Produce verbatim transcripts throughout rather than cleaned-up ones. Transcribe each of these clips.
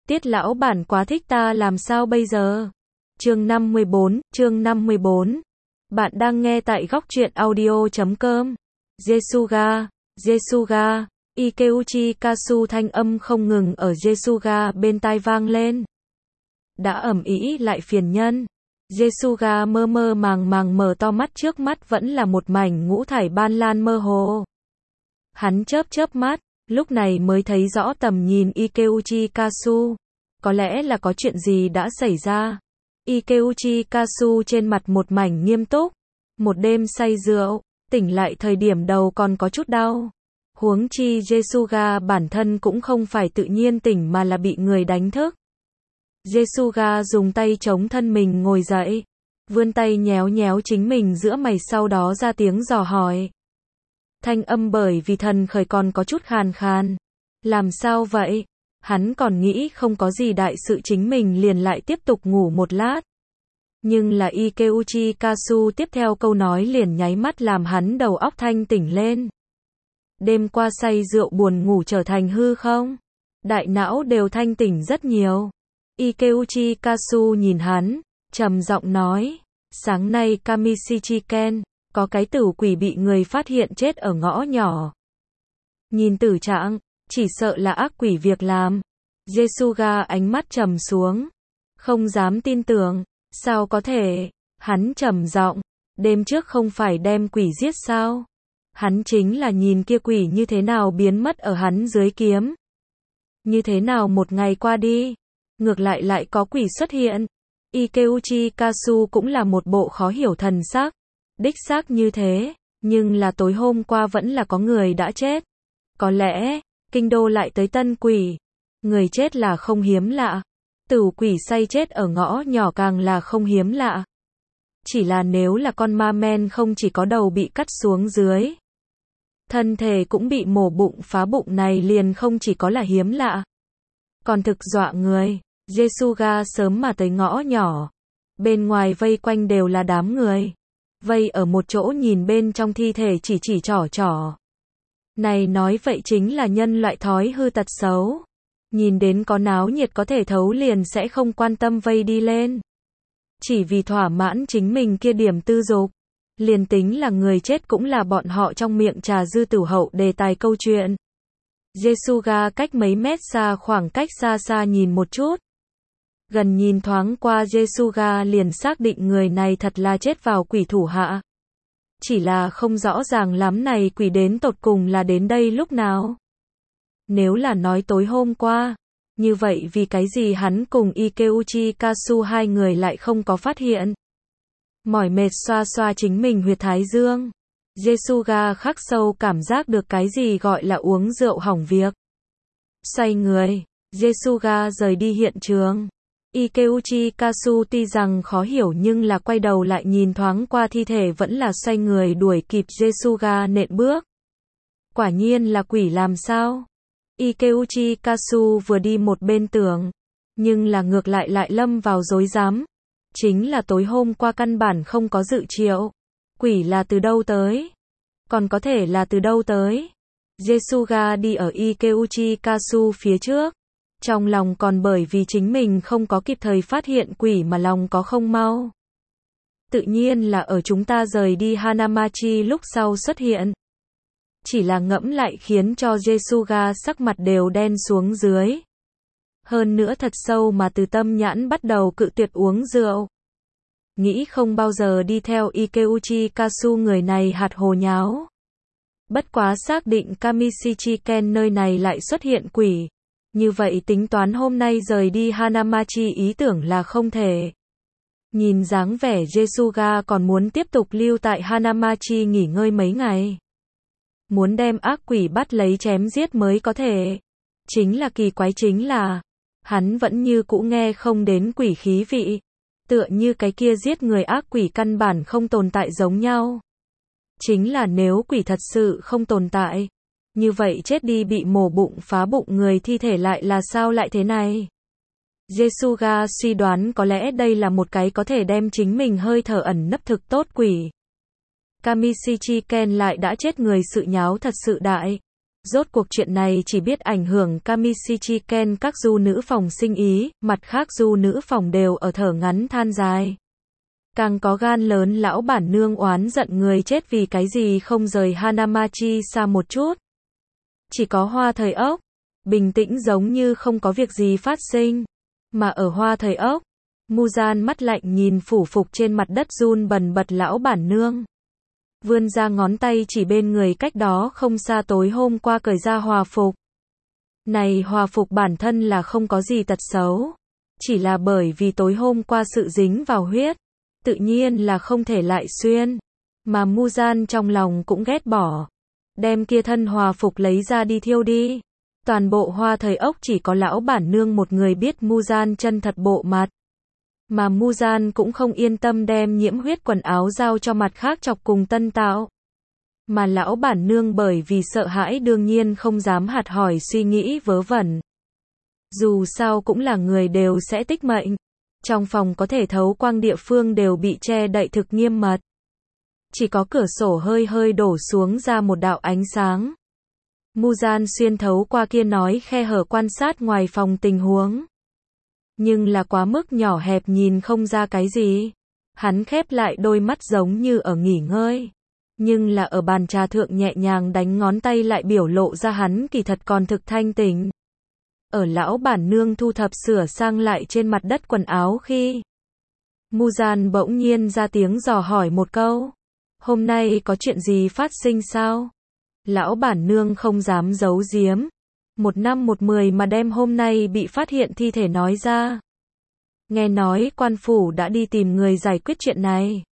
Tiết lão bản quá thích ta làm sao bây giờ? Chương năm mươi bốn, chương năm mươi bốn. Bạn đang nghe tại góc truyện audio chấm com. Jesuga, Jesuga, Ikeuchi Kasu thanh âm không ngừng ở Jesuga bên tai vang lên. Đã ầm ĩ lại phiền nhân. Jesuga mơ mơ màng màng mở to mắt, trước mắt vẫn là một mảnh ngũ thải ban lan mơ hồ. Hắn chớp chớp mắt, lúc này mới thấy rõ tầm nhìn Ikeuchi Kasu. Có lẽ là có chuyện gì đã xảy ra. Ikeuchi Kasu trên mặt một mảnh nghiêm túc. Một đêm say rượu, tỉnh lại thời điểm đầu còn có chút đau. Huống chi Jesuga bản thân cũng không phải tự nhiên tỉnh mà là bị người đánh thức. Jesuga dùng tay chống thân mình ngồi dậy, vươn tay nhéo nhéo chính mình giữa mày, sau đó ra tiếng dò hỏi. Thanh âm bởi vì thần khởi còn có chút khàn khàn. Làm sao vậy? Hắn còn nghĩ không có gì đại sự chính mình liền lại tiếp tục ngủ một lát. Nhưng là Ikeuchi Kasu tiếp theo câu nói liền nháy mắt làm hắn đầu óc thanh tỉnh lên. Đêm qua say rượu buồn ngủ trở thành hư không? Đại não đều thanh tỉnh rất nhiều. Ikeuchi Kasu nhìn hắn, trầm giọng nói, sáng nay Kamishichiken, có cái tử quỷ bị người phát hiện chết ở ngõ nhỏ. Nhìn tử trạng, chỉ sợ là ác quỷ việc làm. Jesuga ánh mắt trầm xuống, không dám tin tưởng, sao có thể? Hắn trầm giọng, đêm trước không phải đem quỷ giết sao? Hắn chính là nhìn kia quỷ như thế nào biến mất ở hắn dưới kiếm. Như thế nào một ngày qua đi, ngược lại lại có quỷ xuất hiện. Ikeuchi Kasu cũng là một bộ khó hiểu thần sắc. Đích xác như thế, nhưng là tối hôm qua vẫn là có người đã chết. Có lẽ, kinh đô lại tới tân quỷ. Người chết là không hiếm lạ. Tử quỷ say chết ở ngõ nhỏ càng là không hiếm lạ. Chỉ là nếu là con ma men không chỉ có đầu bị cắt xuống dưới, thân thể cũng bị mổ bụng phá bụng này liền không chỉ có là hiếm lạ, còn thực dọa người. Jesuga sớm mà tới ngõ nhỏ. Bên ngoài vây quanh đều là đám người. Vây ở một chỗ nhìn bên trong thi thể chỉ chỉ trỏ trỏ. Này nói vậy chính là nhân loại thói hư tật xấu. Nhìn đến có náo nhiệt có thể thấu liền sẽ không quan tâm vây đi lên. Chỉ vì thỏa mãn chính mình kia điểm tư dục. Liền tính là người chết cũng là bọn họ trong miệng trà dư tử hậu đề tài câu chuyện. Jesuga cách mấy mét xa, khoảng cách xa xa nhìn một chút. Gần nhìn thoáng qua Jesuga liền xác định người này thật là chết vào quỷ thủ hạ. Chỉ là không rõ ràng lắm này quỷ đến tột cùng là đến đây lúc nào. Nếu là nói tối hôm qua, như vậy vì cái gì hắn cùng Ikeuchi Kasu hai người lại không có phát hiện. Mỏi mệt xoa xoa chính mình huyệt thái dương. Jesuga khắc sâu cảm giác được cái gì gọi là uống rượu hỏng việc. Xoay người, Jesuga rời đi hiện trường. Ikeuchi Kasu tuy rằng khó hiểu nhưng là quay đầu lại nhìn thoáng qua thi thể vẫn là xoay người đuổi kịp Jesuga nện bước. Quả nhiên là quỷ làm sao? Ikeuchi Kasu vừa đi một bên tưởng, nhưng là ngược lại lại lâm vào rối rắm. Chính là tối hôm qua căn bản không có dự triệu. Quỷ là từ đâu tới? Còn có thể là từ đâu tới? Jesuga đi ở Ikeuchi Kasu phía trước. Trong lòng còn bởi vì chính mình không có kịp thời phát hiện quỷ mà lòng có không mau. Tự nhiên là ở chúng ta rời đi Hanamachi lúc sau xuất hiện. Chỉ là ngẫm lại khiến cho Jesuga sắc mặt đều đen xuống dưới. Hơn nữa thật sâu mà từ tâm nhãn bắt đầu cự tuyệt uống rượu. Nghĩ không bao giờ đi theo Ikeuchi Kasu người này hạt hồ nháo. Bất quá xác định Kamishichiken nơi này lại xuất hiện quỷ. Như vậy tính toán hôm nay rời đi Hanamachi ý tưởng là không thể. Nhìn dáng vẻ Jesuga còn muốn tiếp tục lưu tại Hanamachi nghỉ ngơi mấy ngày. Muốn đem ác quỷ bắt lấy chém giết mới có thể. Chính là kỳ quái chính là, hắn vẫn như cũ nghe không đến quỷ khí vị. Tựa như cái kia giết người ác quỷ căn bản không tồn tại giống nhau. Chính là nếu quỷ thật sự không tồn tại, như vậy chết đi bị mổ bụng phá bụng người thi thể lại là sao lại thế này? Jesuga suy đoán có lẽ đây là một cái có thể đem chính mình hơi thở ẩn nấp thực tốt quỷ. Kamishichiken lại đã chết người sự nháo thật sự đại. Rốt cuộc chuyện này chỉ biết ảnh hưởng Kamishichiken các du nữ phòng sinh ý, mặt khác du nữ phòng đều ở thở ngắn than dài. Càng có gan lớn lão bản nương oán giận người chết vì cái gì không rời Hanamachi xa một chút. Chỉ có Hoa Thời Ốc, bình tĩnh giống như không có việc gì phát sinh. Mà ở Hoa Thời Ốc, Muzan mắt lạnh nhìn phủ phục trên mặt đất run bần bật lão bản nương. Vươn ra ngón tay chỉ bên người cách đó không xa tối hôm qua cởi ra hòa phục. Này hòa phục bản thân là không có gì tật xấu. Chỉ là bởi vì tối hôm qua sự dính vào huyết. Tự nhiên là không thể lại xuyên. Mà Muzan trong lòng cũng ghét bỏ. Đem kia thân hòa phục lấy ra đi thiêu đi. Toàn bộ Hoa Thời Ốc chỉ có lão bản nương một người biết Muzan chân thật bộ mặt. Mà Muzan cũng không yên tâm đem nhiễm huyết quần áo giao cho mặt khác chọc cùng tân tạo. Mà lão bản nương bởi vì sợ hãi đương nhiên không dám hạt hỏi suy nghĩ vớ vẩn. Dù sao cũng là người đều sẽ tích mệnh. Trong phòng có thể thấu quang địa phương đều bị che đậy thực nghiêm mật. Chỉ có cửa sổ hơi hơi đổ xuống ra một đạo ánh sáng. Muzan xuyên thấu qua kia nói khe hở quan sát ngoài phòng tình huống. Nhưng là quá mức nhỏ hẹp nhìn không ra cái gì. Hắn khép lại đôi mắt giống như ở nghỉ ngơi. Nhưng là ở bàn trà thượng nhẹ nhàng đánh ngón tay lại biểu lộ ra hắn kỳ thật còn thực thanh tỉnh. Ở lão bản nương thu thập sửa sang lại trên mặt đất quần áo khi Muzan bỗng nhiên ra tiếng dò hỏi một câu. Hôm nay có chuyện gì phát sinh sao? Lão bản nương không dám giấu giếm. Một năm một mười mà đem hôm nay bị phát hiện thi thể nói ra. Nghe nói quan phủ đã đi tìm người giải quyết chuyện này.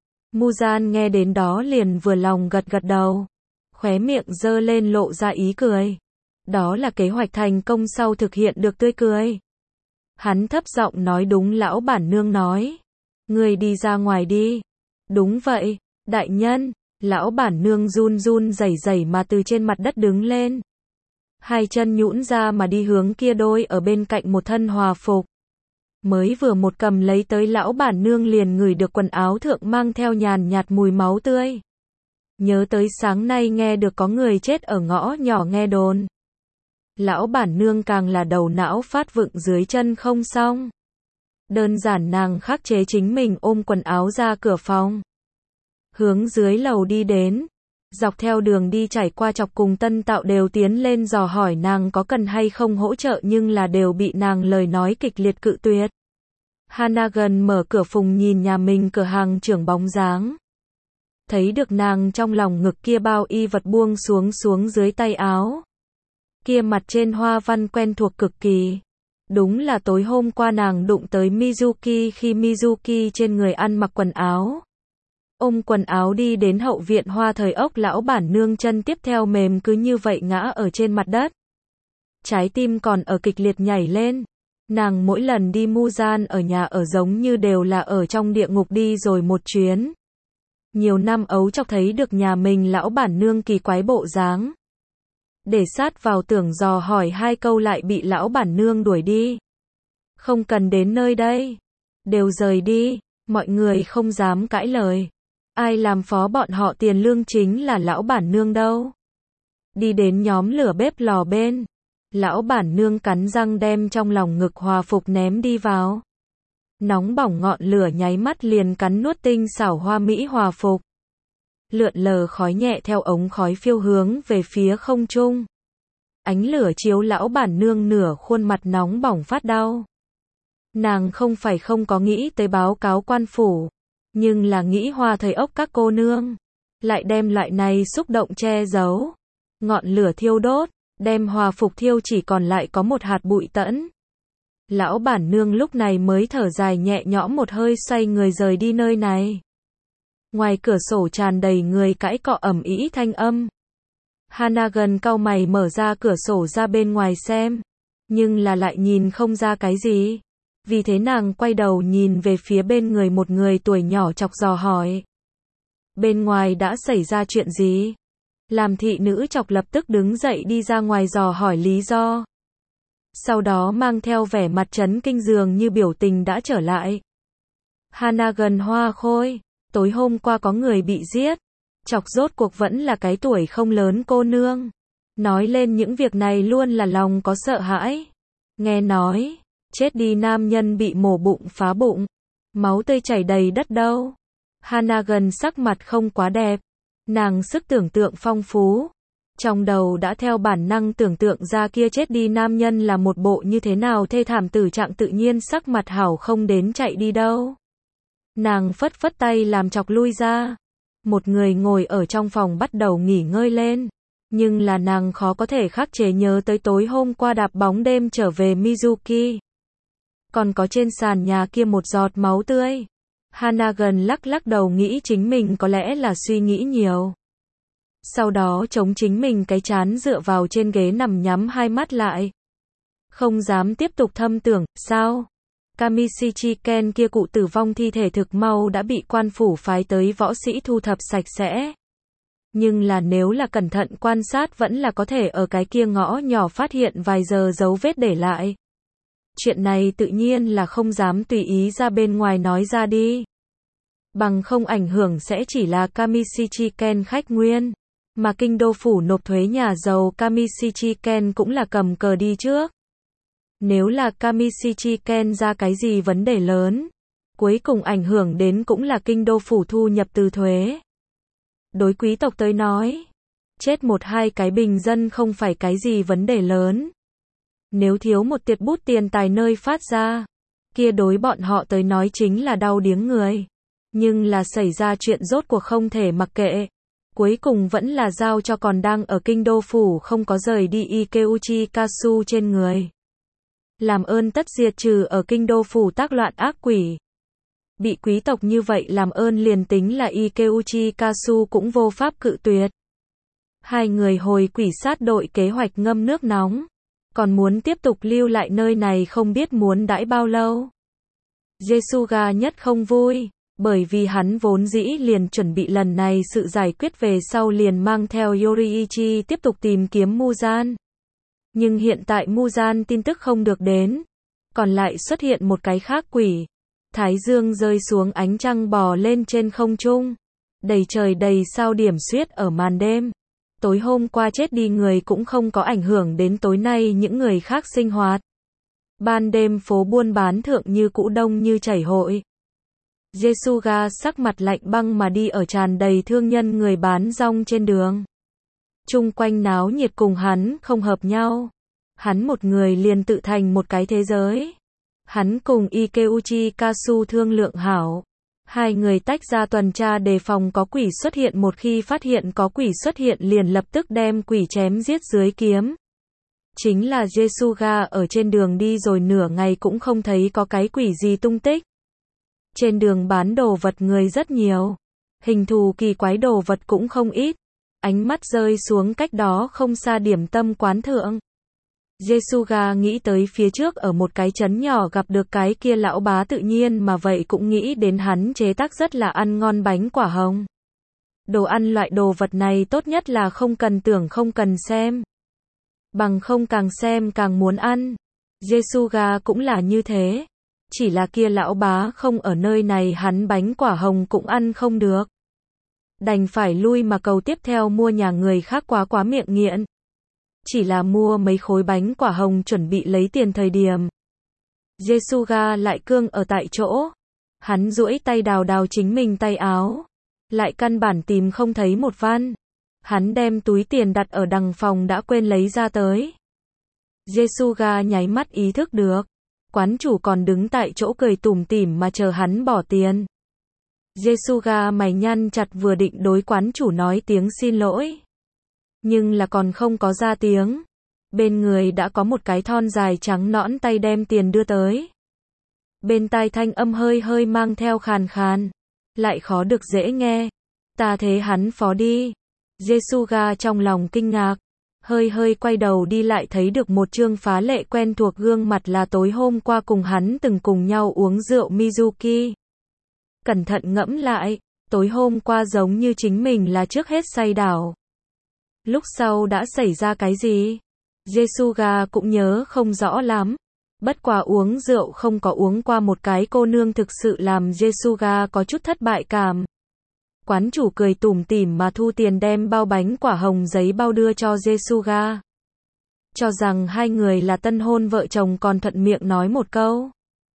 Muzan nghe đến đó liền vừa lòng gật gật đầu. Khóe miệng dơ lên lộ ra ý cười. Đó là kế hoạch thành công sau thực hiện được tươi cười. Hắn thấp giọng nói đúng lão bản nương nói. Người đi ra ngoài đi. Đúng vậy, đại nhân. Lão bản nương run run rẩy rẩy mà từ trên mặt đất đứng lên. Hai chân nhũn ra mà đi hướng kia đôi ở bên cạnh một thân hòa phục. Mới vừa một cầm lấy tới lão bản nương liền ngửi được quần áo thượng mang theo nhàn nhạt mùi máu tươi. Nhớ tới sáng nay nghe được có người chết ở ngõ nhỏ nghe đồn. Lão bản nương càng là đầu não phát vựng dưới chân không xong. Đơn giản nàng khắc chế chính mình ôm quần áo ra cửa phòng. Hướng dưới lầu đi đến. Dọc theo đường đi trải qua chọc cùng tân tạo đều tiến lên dò hỏi nàng có cần hay không hỗ trợ nhưng là đều bị nàng lời nói kịch liệt cự tuyệt. Hanagan mở cửa phùng nhìn nhà mình cửa hàng trưởng bóng dáng. Thấy được nàng trong lòng ngực kia bao y vật buông xuống xuống dưới tay áo. Kia mặt trên hoa văn quen thuộc cực kỳ. Đúng là tối hôm qua nàng đụng tới Mizuki khi Mizuki trên người ăn mặc quần áo. Ôm quần áo đi đến hậu viện Hoa Thời Ốc lão bản nương chân tiếp theo mềm cứ như vậy ngã ở trên mặt đất. Trái tim còn ở kịch liệt nhảy lên. Nàng mỗi lần đi Muzan ở nhà ở giống như đều là ở trong địa ngục đi rồi một chuyến. Nhiều năm ấu chọc thấy được nhà mình lão bản nương kỳ quái bộ dáng. Để sát vào tưởng dò hỏi hai câu lại bị lão bản nương đuổi đi. Không cần đến nơi đây. Đều rời đi, mọi người không dám cãi lời. Ai làm phó bọn họ tiền lương chính là lão bản nương đâu. Đi đến nhóm lửa bếp lò bên. Lão bản nương cắn răng đem trong lòng ngực hòa phục ném đi vào. Nóng bỏng ngọn lửa nháy mắt liền cắn nuốt tinh xảo hoa mỹ hòa phục. Lượn lờ khói nhẹ theo ống khói phiêu hướng về phía không trung. Ánh lửa chiếu lão bản nương nửa khuôn mặt nóng bỏng phát đau. Nàng không phải không có nghĩ tới báo cáo quan phủ. Nhưng là nghĩ Hoa Thời Ốc các cô nương. Lại đem loại này xúc động che giấu. Ngọn lửa thiêu đốt. Đem hòa phục thiêu chỉ còn lại có một hạt bụi tẫn. Lão bản nương lúc này mới thở dài nhẹ nhõm một hơi xoay người rời đi nơi này. Ngoài cửa sổ tràn đầy người cãi cọ ầm ĩ thanh âm. Hanagan cau mày mở ra cửa sổ ra bên ngoài xem. Nhưng là lại nhìn không ra cái gì. Vì thế nàng quay đầu nhìn về phía bên người một người tuổi nhỏ chọc dò hỏi. Bên ngoài đã xảy ra chuyện gì? Làm thị nữ chọc lập tức đứng dậy đi ra ngoài dò hỏi lý do. Sau đó mang theo vẻ mặt chấn kinh dường như biểu tình đã trở lại. Hanagan hoa khôi, tối hôm qua có người bị giết. Chọc rốt cuộc vẫn là cái tuổi không lớn cô nương. Nói lên những việc này luôn là lòng có sợ hãi. Nghe nói, chết đi nam nhân bị mổ bụng phá bụng, máu tươi chảy đầy đất đâu. Hanagan sắc mặt không quá đẹp, nàng sức tưởng tượng phong phú. Trong đầu đã theo bản năng tưởng tượng ra kia chết đi nam nhân là một bộ như thế nào thê thảm, tử trạng tự nhiên sắc mặt hảo không đến chạy đi đâu. Nàng phất phất tay làm chọc lui ra. Một người ngồi ở trong phòng bắt đầu nghỉ ngơi lên. Nhưng là nàng khó có thể khắc chế nhớ tới tối hôm qua đạp bóng đêm trở về Mizuki. Còn có trên sàn nhà kia một giọt máu tươi. Hanagan lắc lắc đầu nghĩ chính mình có lẽ là suy nghĩ nhiều. Sau đó chống chính mình cái trán dựa vào trên ghế nằm nhắm hai mắt lại. Không dám tiếp tục thâm tưởng, sao? Kamishichi Ken kia cụ tử vong thi thể thực mau đã bị quan phủ phái tới võ sĩ thu thập sạch sẽ. Nhưng là nếu là cẩn thận quan sát vẫn là có thể ở cái kia ngõ nhỏ phát hiện vài giờ dấu vết để lại. Chuyện này tự nhiên là không dám tùy ý ra bên ngoài nói ra đi. Bằng không ảnh hưởng sẽ chỉ là Kamishichi Ken khách nguyên. Mà kinh đô phủ nộp thuế nhà giàu Kamishichi Ken cũng là cầm cờ đi trước. Nếu là Kamishichi Ken ra cái gì vấn đề lớn, cuối cùng ảnh hưởng đến cũng là kinh đô phủ thu nhập từ thuế. Đối quý tộc tới nói, chết một hai cái bình dân không phải cái gì vấn đề lớn. Nếu thiếu một tiệt bút tiền tài nơi phát ra, kia đối bọn họ tới nói chính là đau điếng người. Nhưng là xảy ra chuyện rốt cuộc không thể mặc kệ. Cuối cùng vẫn là giao cho còn đang ở kinh đô phủ không có rời đi Ikeuchi Kasu trên người. Làm ơn tất diệt trừ ở kinh đô phủ tác loạn ác quỷ. Bị quý tộc như vậy làm ơn liền tính là Ikeuchi Kasu cũng vô pháp cự tuyệt. Hai người hồi quỷ sát đội kế hoạch ngâm nước nóng. Còn muốn tiếp tục lưu lại nơi này không biết muốn đãi bao lâu. Jesuga nhất không vui. Bởi vì hắn vốn dĩ liền chuẩn bị lần này sự giải quyết về sau liền mang theo Yoriichi tiếp tục tìm kiếm Muzan. Nhưng hiện tại Muzan tin tức không được đến. Còn lại xuất hiện một cái khác quỷ. Thái dương rơi xuống ánh trăng bò lên trên không trung. Đầy trời đầy sao điểm xuyết ở màn đêm. Tối hôm qua chết đi người cũng không có ảnh hưởng đến tối nay những người khác sinh hoạt. Ban đêm phố buôn bán thượng như cũ đông như chảy hội. Jesuga sắc mặt lạnh băng mà đi ở tràn đầy thương nhân người bán rong trên đường. Chung quanh náo nhiệt cùng hắn không hợp nhau. Hắn một người liền tự thành một cái thế giới. Hắn cùng Ikeuchi Kasu thương lượng hảo. Hai người tách ra tuần tra đề phòng có quỷ xuất hiện, một khi phát hiện có quỷ xuất hiện liền lập tức đem quỷ chém giết dưới kiếm. Chính là Jesuga ở trên đường đi rồi nửa ngày cũng không thấy có cái quỷ gì tung tích. Trên đường bán đồ vật người rất nhiều. Hình thù kỳ quái đồ vật cũng không ít. Ánh mắt rơi xuống cách đó không xa điểm tâm quán thượng. Jesuga nghĩ tới phía trước ở một cái trấn nhỏ gặp được cái kia lão bá, tự nhiên mà vậy cũng nghĩ đến hắn chế tác rất là ăn ngon bánh quả hồng. Đồ ăn loại đồ vật này tốt nhất là không cần tưởng không cần xem. Bằng không càng xem càng muốn ăn. Jesuga cũng là như thế. Chỉ là kia lão bá không ở nơi này hắn bánh quả hồng cũng ăn không được. Đành phải lui mà cầu tiếp theo mua nhà người khác quá quá miệng nghiện. Chỉ là mua mấy khối bánh quả hồng chuẩn bị lấy tiền thời điểm. Jesuga lại cương ở tại chỗ. Hắn duỗi tay đào đào chính mình tay áo. Lại căn bản tìm không thấy một văn. Hắn đem túi tiền đặt ở đằng phòng đã quên lấy ra tới. Jesuga nháy mắt ý thức được. Quán chủ còn đứng tại chỗ cười tủm tỉm mà chờ hắn bỏ tiền. Jesuga mày nhăn chặt vừa định đối quán chủ nói tiếng xin lỗi. Nhưng là còn không có ra tiếng. Bên người đã có một cái thon dài trắng nõn tay đem tiền đưa tới. Bên tai thanh âm hơi hơi mang theo khàn khàn. Lại khó được dễ nghe. Ta thế hắn phó đi. Jesuga trong lòng kinh ngạc. Hơi hơi quay đầu đi lại thấy được một trương phá lệ quen thuộc gương mặt là tối hôm qua cùng hắn từng cùng nhau uống rượu Mizuki. Cẩn thận ngẫm lại, tối hôm qua giống như chính mình là trước hết say đảo. Lúc sau đã xảy ra cái gì? Jesuga cũng nhớ không rõ lắm. Bất quá uống rượu không có uống qua một cái cô nương thực sự làm Jesuga có chút thất bại cảm. Quán chủ cười tủm tỉm mà thu tiền đem bao bánh quả hồng giấy bao đưa cho Jesuga. Cho rằng hai người là tân hôn vợ chồng còn thuận miệng nói một câu.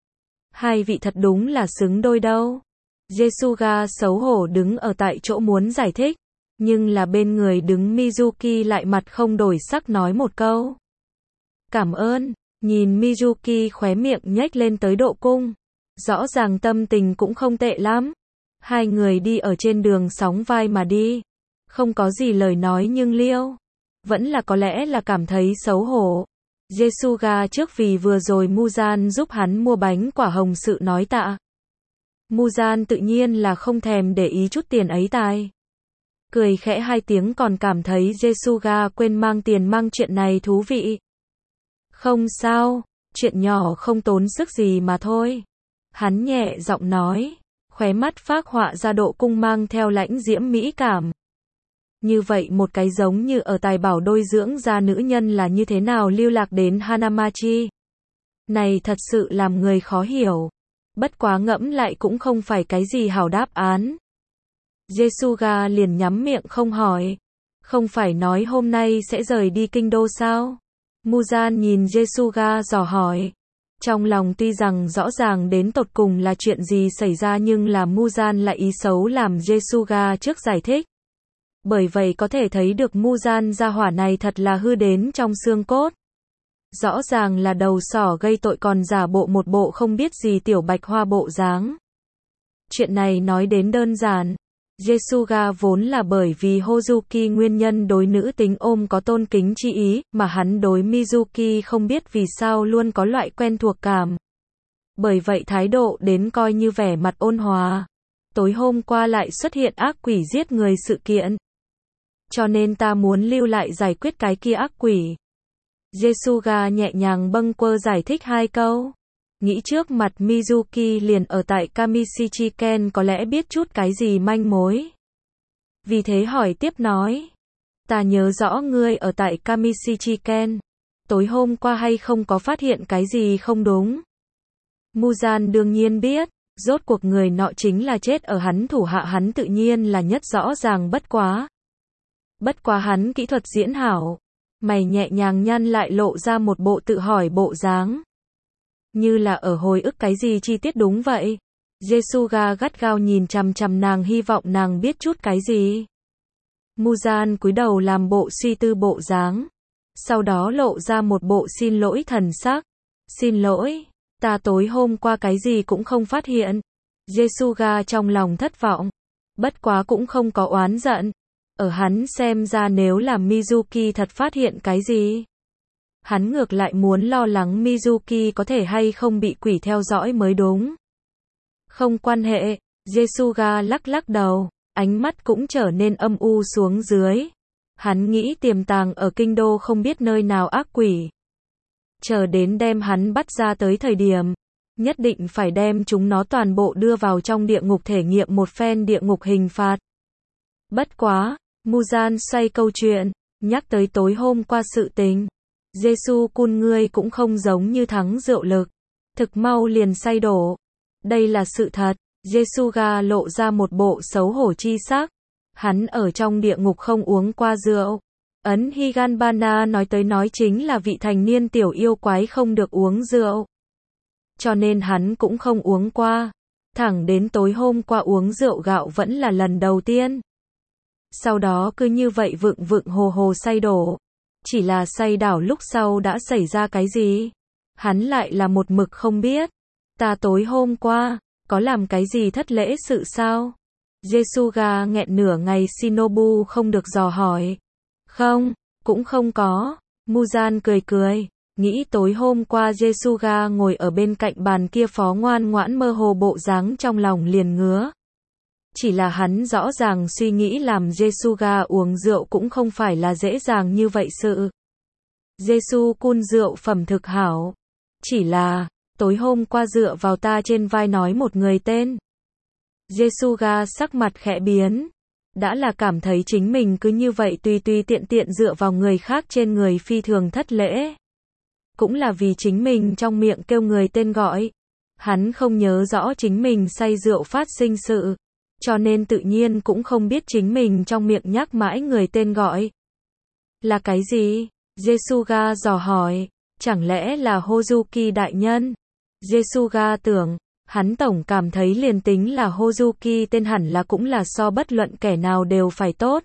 Hai vị thật đúng là xứng đôi đâu. Jesuga xấu hổ đứng ở tại chỗ muốn giải thích, nhưng là bên người đứng Mizuki lại mặt không đổi sắc nói một câu. Cảm ơn, nhìn Mizuki khóe miệng nhếch lên tới độ cung. Rõ ràng tâm tình cũng không tệ lắm. Hai người đi ở trên đường sóng vai mà đi. Không có gì lời nói nhưng liêu. Vẫn là có lẽ là cảm thấy xấu hổ. Jesuga trước vì vừa rồi Muzan giúp hắn mua bánh quả hồng sự nói tạ. Muzan tự nhiên là không thèm để ý chút tiền ấy tài. Cười khẽ hai tiếng còn cảm thấy Jesuga quên mang tiền mang chuyện này thú vị. Không sao, chuyện nhỏ không tốn sức gì mà thôi. Hắn nhẹ giọng nói, khóe mắt phác họa ra độ cung mang theo lãnh diễm mỹ cảm. Như vậy một cái giống như ở tài bảo đôi dưỡng ra nữ nhân là như thế nào lưu lạc đến Hanamachi. Này thật sự làm người khó hiểu. Bất quá ngẫm lại cũng không phải cái gì hảo đáp án. Jesuga liền nhắm miệng không hỏi. Không phải nói hôm nay sẽ rời đi kinh đô sao? Muzan nhìn Jesuga dò hỏi. Trong lòng tuy rằng rõ ràng đến tột cùng là chuyện gì xảy ra nhưng là Muzan lại ý xấu làm Jesuga trước giải thích. Bởi vậy có thể thấy được Muzan gia hỏa này thật là hư đến trong xương cốt. Rõ ràng là đầu sỏ gây tội còn giả bộ một bộ không biết gì tiểu bạch hoa bộ dáng. Chuyện này nói đến đơn giản. Jesuga vốn là bởi vì Hozuki nguyên nhân đối nữ tính ôm có tôn kính chi ý, mà hắn đối Mizuki không biết vì sao luôn có loại quen thuộc cảm. Bởi vậy thái độ đến coi như vẻ mặt ôn hòa. Tối hôm qua lại xuất hiện ác quỷ giết người sự kiện. Cho nên ta muốn lưu lại giải quyết cái kia ác quỷ. Jesuga nhẹ nhàng bâng quơ giải thích hai câu. Nghĩ trước mặt Mizuki liền ở tại Kamishichiken có lẽ biết chút cái gì manh mối. Vì thế hỏi tiếp nói. Ta nhớ rõ ngươi ở tại Kamishichiken. Tối hôm qua hay không có phát hiện cái gì không đúng. Muzan đương nhiên biết. Rốt cuộc người nọ chính là chết ở hắn thủ hạ hắn tự nhiên là nhất rõ ràng bất quá. Bất quá hắn kỹ thuật diễn hảo. Mày nhẹ nhàng nhăn lại lộ ra một bộ tự hỏi bộ dáng. Như là ở hồi ức cái gì chi tiết đúng vậy. Jesuga gắt gao nhìn chằm chằm nàng hy vọng nàng biết chút cái gì. Muzan cúi đầu làm bộ suy tư bộ dáng. Sau đó lộ ra một bộ xin lỗi thần sắc. Xin lỗi, ta tối hôm qua cái gì cũng không phát hiện. Jesuga trong lòng thất vọng. Bất quá cũng không có oán giận. Ở hắn xem ra nếu là Mizuki thật phát hiện cái gì. Hắn ngược lại muốn lo lắng Mizuki có thể hay không bị quỷ theo dõi mới đúng. Không quan hệ, Jesuga lắc lắc đầu, ánh mắt cũng trở nên âm u xuống dưới. Hắn nghĩ tiềm tàng ở kinh đô không biết nơi nào ác quỷ. Chờ đến đem hắn bắt ra tới thời điểm, nhất định phải đem chúng nó toàn bộ đưa vào trong địa ngục thể nghiệm một phen địa ngục hình phạt. Bất quá, Muzan xoay câu chuyện, nhắc tới tối hôm qua sự tình. Jesu-kun ngươi cũng không giống như thắng rượu lực. Thực mau liền say đổ. Đây là sự thật. Jesuga lộ ra một bộ xấu hổ chi sắc. Hắn ở trong địa ngục không uống qua rượu. Ấn Higanbana nói tới nói chính là vị thành niên tiểu yêu quái không được uống rượu. Cho nên hắn cũng không uống qua. Thẳng đến tối hôm qua uống rượu gạo vẫn là lần đầu tiên. Sau đó cứ như vậy vựng vựng hồ hồ say đổ. Chỉ là say đảo lúc sau đã xảy ra cái gì? Hắn lại là một mực không biết. Ta tối hôm qua, có làm cái gì thất lễ sự sao? Jesuga nghẹn nửa ngày Shinobu không được dò hỏi. Không, cũng không có. Muzan cười cười. Nghĩ tối hôm qua Jesuga ngồi ở bên cạnh bàn kia phó ngoan ngoãn mơ hồ bộ dáng trong lòng liền ngứa. Chỉ là hắn rõ ràng suy nghĩ làm Jesuga uống rượu cũng không phải là dễ dàng như vậy sự. Jesu-kun rượu phẩm thực hảo. Chỉ là, tối hôm qua dựa vào ta trên vai nói một người tên. Jesuga sắc mặt khẽ biến. Đã là cảm thấy chính mình cứ như vậy tùy tùy tiện tiện dựa vào người khác trên người phi thường thất lễ. Cũng là vì chính mình trong miệng kêu người tên gọi. Hắn không nhớ rõ chính mình say rượu phát sinh sự. cho nên tự nhiên cũng không biết chính mình trong miệng nhắc mãi người tên gọi. Là cái gì? Jesuga dò hỏi, chẳng lẽ là Hozuki đại nhân? Jesuga tưởng, hắn tổng cảm thấy liền tính là Hozuki tên hẳn là cũng là so bất luận kẻ nào đều phải tốt.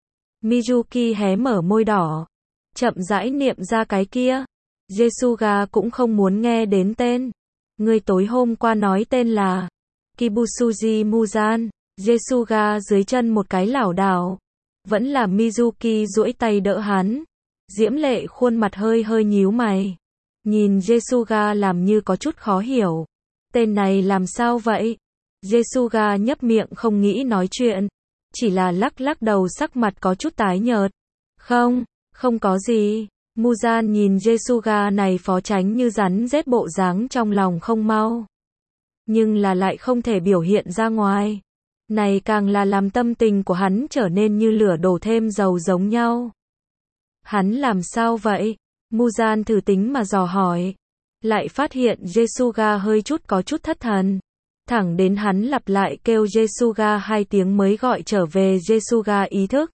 Mizuki hé mở môi đỏ, chậm rãi niệm ra cái kia. Jesuga cũng không muốn nghe đến tên. Người tối hôm qua nói tên là Kibusuji Muzan. Jesuga dưới chân một cái lảo đảo. Vẫn là Mizuki duỗi tay đỡ hắn. Diễm Lệ khuôn mặt hơi hơi nhíu mày. Nhìn Jesuga làm như có chút khó hiểu. Tên này làm sao vậy? Jesuga nhấp miệng không nghĩ nói chuyện. Chỉ là lắc lắc đầu, sắc mặt có chút tái nhợt. Không, không có gì. Muzan nhìn Jesuga này phó tránh như rắn rết bộ dáng trong lòng không mau. Nhưng là lại không thể biểu hiện ra ngoài. Này càng là làm tâm tình của hắn trở nên như lửa đổ thêm dầu giống nhau. Hắn làm sao vậy? Muzan thử tính mà dò hỏi. Lại phát hiện Jesuga hơi chút có chút thất thần. Thẳng đến hắn lặp lại kêu Jesuga hai tiếng mới gọi trở về Jesuga ý thức.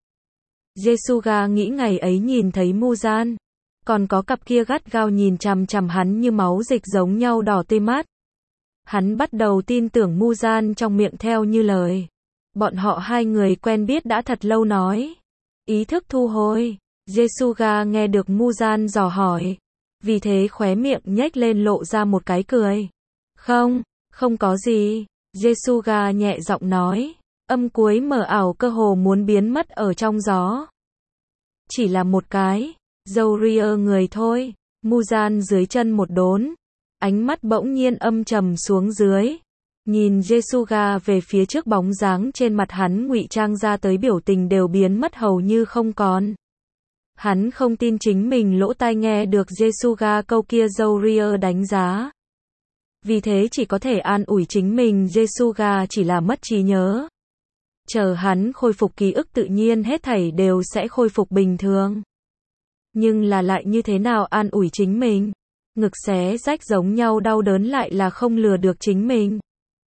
Jesuga nghĩ ngày ấy nhìn thấy Muzan. Còn có cặp kia gắt gao nhìn chằm chằm hắn như máu dịch giống nhau đỏ tươi mắt. Hắn bắt đầu tin tưởng Muzan trong miệng theo như lời. Bọn họ hai người quen biết đã thật lâu nói. Ý thức thu hồi. Jesuga nghe được Muzan dò hỏi. Vì thế khóe miệng nhếch lên lộ ra một cái cười. Không, không có gì. Jesuga nhẹ giọng nói. Âm cuối mờ ảo cơ hồ muốn biến mất ở trong gió. Chỉ là một cái. Zourier người thôi. Muzan dưới chân một đốn. Ánh mắt bỗng nhiên âm trầm xuống dưới. Nhìn Jesuga về phía trước, bóng dáng trên mặt hắn ngụy trang ra tới biểu tình đều biến mất hầu như không còn. Hắn không tin chính mình lỗ tai nghe được Jesuga câu kia Zourier đánh giá. Vì thế chỉ có thể an ủi chính mình Jesuga chỉ là mất trí nhớ. Chờ hắn khôi phục ký ức tự nhiên hết thảy đều sẽ khôi phục bình thường. Nhưng là lại như thế nào an ủi chính mình? Ngực xé rách giống nhau đau đớn lại là không lừa được chính mình.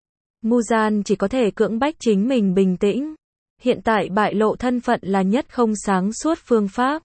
Muzan chỉ có thể cưỡng bách chính mình bình tĩnh. Hiện tại bại lộ thân phận là nhất không sáng suốt phương pháp.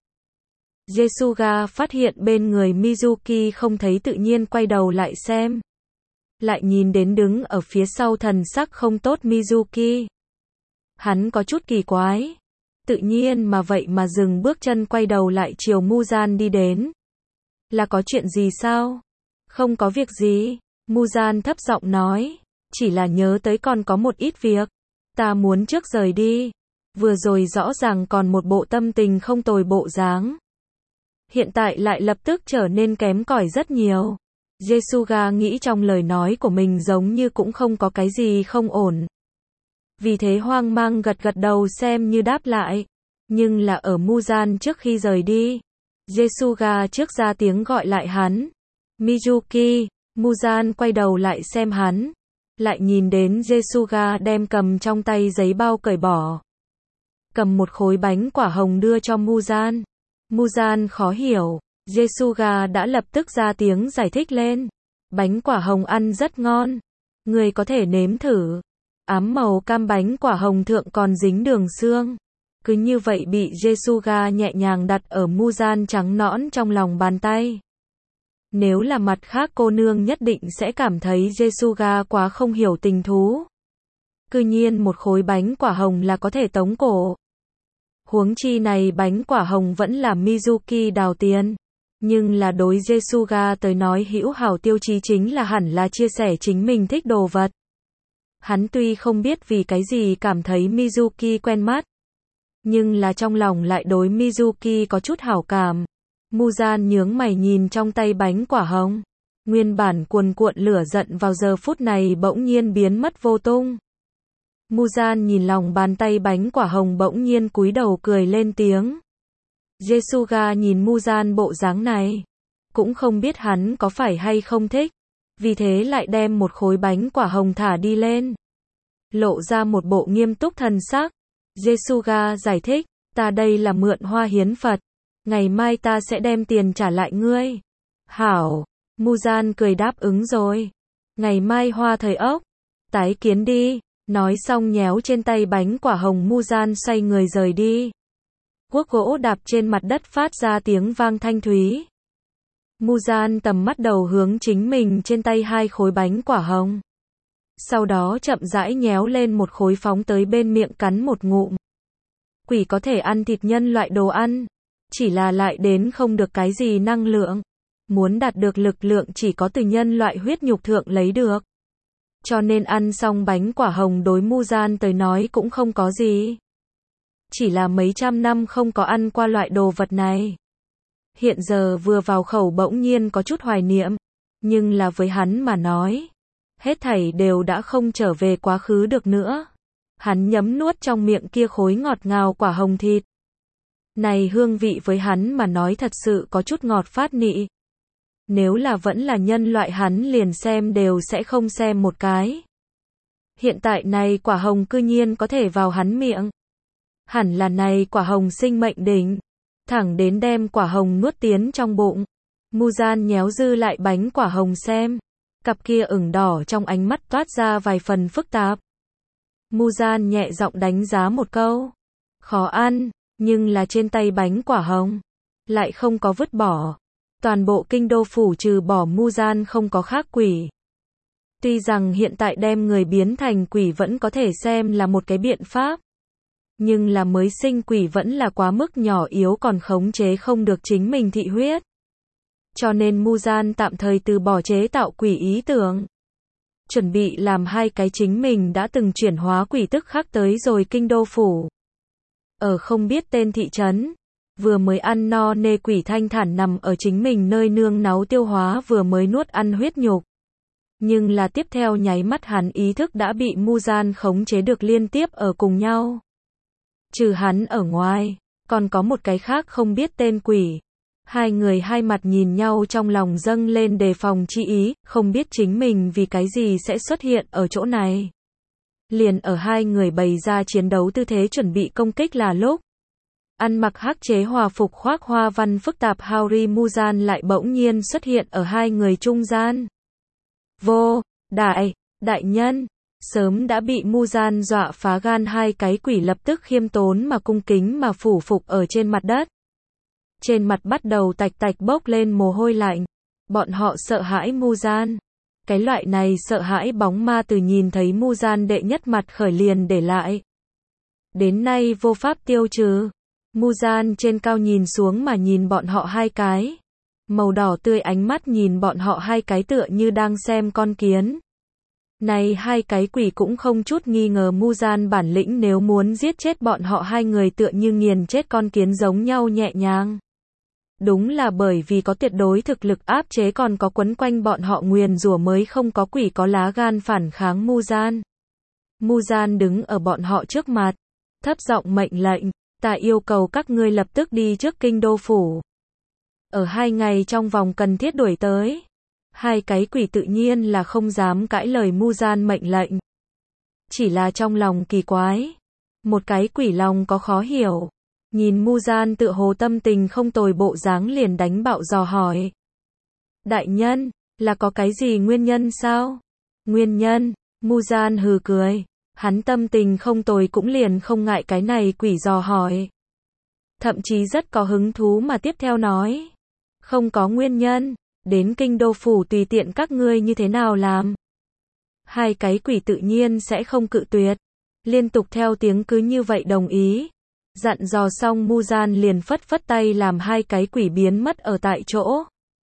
Jesuga phát hiện bên người Mizuki không thấy, tự nhiên quay đầu lại xem. Lại nhìn đến đứng ở phía sau thần sắc không tốt Mizuki. Hắn có chút kỳ quái. Tự nhiên mà vậy mà dừng bước chân quay đầu lại chiều Muzan đi đến. Là có chuyện gì sao? Không có việc gì. Muzan thấp giọng nói. Chỉ là nhớ tới còn có một ít việc. Ta muốn trước rời đi. Vừa rồi rõ ràng còn một bộ tâm tình không tồi bộ dáng. Hiện tại lại lập tức trở nên kém cỏi rất nhiều. Jesuga nghĩ trong lời nói của mình giống như cũng không có cái gì không ổn. Vì thế hoang mang gật gật đầu xem như đáp lại. Nhưng là ở Muzan trước khi rời đi. Jesuga trước ra tiếng gọi lại hắn. Mizuki. Muzan quay đầu lại xem hắn. Lại nhìn đến Jesuga đem cầm trong tay giấy bao cởi bỏ. Cầm một khối bánh quả hồng đưa cho Muzan. Muzan khó hiểu. Jesuga đã lập tức ra tiếng giải thích lên. Bánh quả hồng ăn rất ngon. Người có thể nếm thử. Ám màu cam bánh quả hồng thượng còn dính đường xương. Cứ như vậy bị Jesuga nhẹ nhàng đặt ở Muzan trắng nõn trong lòng bàn tay. Nếu là mặt khác cô nương nhất định sẽ cảm thấy Jesuga quá không hiểu tình thú. Cư nhiên một khối bánh quả hồng là có thể tống cổ. Huống chi này bánh quả hồng vẫn là Mizuki đào tiền. Nhưng là đối Jesuga tới nói hữu hảo tiêu chí chính là hẳn là chia sẻ chính mình thích đồ vật. Hắn tuy không biết vì cái gì cảm thấy Mizuki quen mắt. Nhưng là trong lòng lại đối Mizuki có chút hảo cảm. Muzan nhướng mày nhìn trong tay bánh quả hồng. Nguyên bản cuồn cuộn lửa giận vào giờ phút này bỗng nhiên biến mất vô tung. Muzan nhìn lòng bàn tay bánh quả hồng bỗng nhiên cúi đầu cười lên tiếng. Jesuga nhìn Muzan bộ dáng này. Cũng không biết hắn có phải hay không thích. Vì thế lại đem một khối bánh quả hồng thả đi lên. Lộ ra một bộ nghiêm túc thần sắc. Jesuga giải thích. Ta đây là mượn hoa hiến Phật. Ngày mai ta sẽ đem tiền trả lại ngươi. Hảo. Muzan cười đáp ứng rồi. Ngày mai hoa thời ốc. Tái kiến đi. Nói xong nhéo trên tay bánh quả hồng Muzan xoay người rời đi. Guốc gỗ đạp trên mặt đất phát ra tiếng vang thanh thúy. Muzan tầm mắt đầu hướng chính mình trên tay hai khối bánh quả hồng. Sau đó chậm rãi nhéo lên một khối phóng tới bên miệng cắn một ngụm. Quỷ có thể ăn thịt nhân loại đồ ăn, chỉ là lại đến không được cái gì năng lượng. Muốn đạt được lực lượng chỉ có từ nhân loại huyết nhục thượng lấy được. Cho nên ăn xong bánh quả hồng đối Muzan tới nói cũng không có gì. Chỉ là mấy trăm năm không có ăn qua loại đồ vật này. Hiện giờ vừa vào khẩu bỗng nhiên có chút hoài niệm. Nhưng là với hắn mà nói, hết thảy đều đã không trở về quá khứ được nữa. Hắn nhấm nuốt trong miệng kia khối ngọt ngào quả hồng thịt. Này hương vị với hắn mà nói thật sự có chút ngọt phát nị. Nếu là vẫn là nhân loại hắn liền xem đều sẽ không xem một cái. Hiện tại này quả hồng cư nhiên có thể vào hắn miệng. Hẳn là này quả hồng sinh mệnh đỉnh. Thẳng đến đem quả hồng nuốt tiến trong bụng. Muzan nhéo dư lại bánh quả hồng xem. Cặp kia ửng đỏ trong ánh mắt toát ra vài phần phức tạp. Muzan nhẹ giọng đánh giá một câu. Khó ăn, nhưng là trên tay bánh quả hồng. Lại không có vứt bỏ. Toàn bộ kinh đô phủ trừ bỏ Muzan không có khác quỷ. Tuy rằng hiện tại đem người biến thành quỷ vẫn có thể xem là một cái biện pháp. Nhưng là mới sinh quỷ vẫn là quá mức nhỏ yếu còn khống chế không được chính mình thị huyết. Cho nên Muzan tạm thời từ bỏ chế tạo quỷ ý tưởng. Chuẩn bị làm hai cái chính mình đã từng chuyển hóa quỷ tức khắc tới rồi kinh đô phủ. Ở không biết tên thị trấn. Vừa mới ăn no nê quỷ thanh thản nằm ở chính mình nơi nương náu tiêu hóa vừa mới nuốt ăn huyết nhục. Nhưng là tiếp theo nháy mắt hắn ý thức đã bị Muzan khống chế được liên tiếp ở cùng nhau. Trừ hắn ở ngoài, còn có một cái khác không biết tên quỷ. Hai người hai mặt nhìn nhau trong lòng dâng lên đề phòng chi ý, không biết chính mình vì cái gì sẽ xuất hiện ở chỗ này. Liền ở hai người bày ra chiến đấu tư thế chuẩn bị công kích là lúc. Ăn mặc hắc chế hòa phục khoác hoa văn phức tạp Harry Muzan lại bỗng nhiên xuất hiện ở hai người trung gian. Vô, đại, đại nhân, sớm đã bị Muzan dọa phá gan hai cái quỷ lập tức khiêm tốn mà cung kính mà phủ phục ở trên mặt đất. Trên mặt bắt đầu tạch tạch bốc lên mồ hôi lạnh. Bọn họ sợ hãi Muzan. Cái loại này sợ hãi bóng ma từ nhìn thấy Muzan đệ nhất mặt khởi liền để lại. Đến nay vô pháp tiêu trừ. Muzan trên cao nhìn xuống mà nhìn bọn họ hai cái. Màu đỏ tươi ánh mắt nhìn bọn họ hai cái tựa như đang xem con kiến. Này hai cái quỷ cũng không chút nghi ngờ Muzan bản lĩnh nếu muốn giết chết bọn họ hai người tựa như nghiền chết con kiến giống nhau nhẹ nhàng. Đúng là bởi vì có tuyệt đối thực lực áp chế còn có quấn quanh bọn họ nguyền rủa mới không có quỷ có lá gan phản kháng Muzan. Muzan đứng ở bọn họ trước mặt, thấp giọng mệnh lệnh, ta yêu cầu các ngươi lập tức đi trước kinh đô phủ. Ở hai ngày trong vòng cần thiết đuổi tới. Hai cái quỷ tự nhiên là không dám cãi lời Muzan mệnh lệnh. Chỉ là trong lòng kỳ quái. Một cái quỷ lòng có khó hiểu. Nhìn Muzan tựa hồ tâm tình không tồi bộ dáng liền đánh bạo dò hỏi. Đại nhân, là có cái gì nguyên nhân sao? Nguyên nhân, Muzan hừ cười. Hắn tâm tình không tồi cũng liền không ngại cái này quỷ dò hỏi. Thậm chí rất có hứng thú mà tiếp theo nói. Không có nguyên nhân, đến kinh đô phủ tùy tiện các ngươi như thế nào làm. Hai cái quỷ tự nhiên sẽ không cự tuyệt. Liên tục theo tiếng cứ như vậy đồng ý. Dặn dò xong Muzan liền phất phất tay làm hai cái quỷ biến mất ở tại chỗ.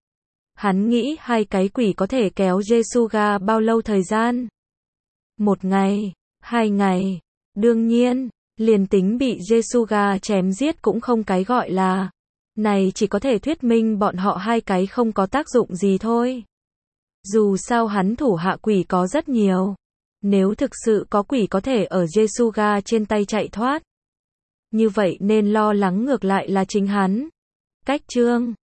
Hắn nghĩ hai cái quỷ có thể kéo Jesuga bao lâu thời gian? Một ngày, hai ngày. Đương nhiên, liền tính bị Jesuga chém giết cũng không cái gọi là. Này chỉ có thể thuyết minh bọn họ hai cái không có tác dụng gì thôi. Dù sao hắn thủ hạ quỷ có rất nhiều. Nếu thực sự có quỷ có thể ở Jesuga trên tay chạy thoát. Như vậy nên lo lắng ngược lại là chính hắn. Cách chương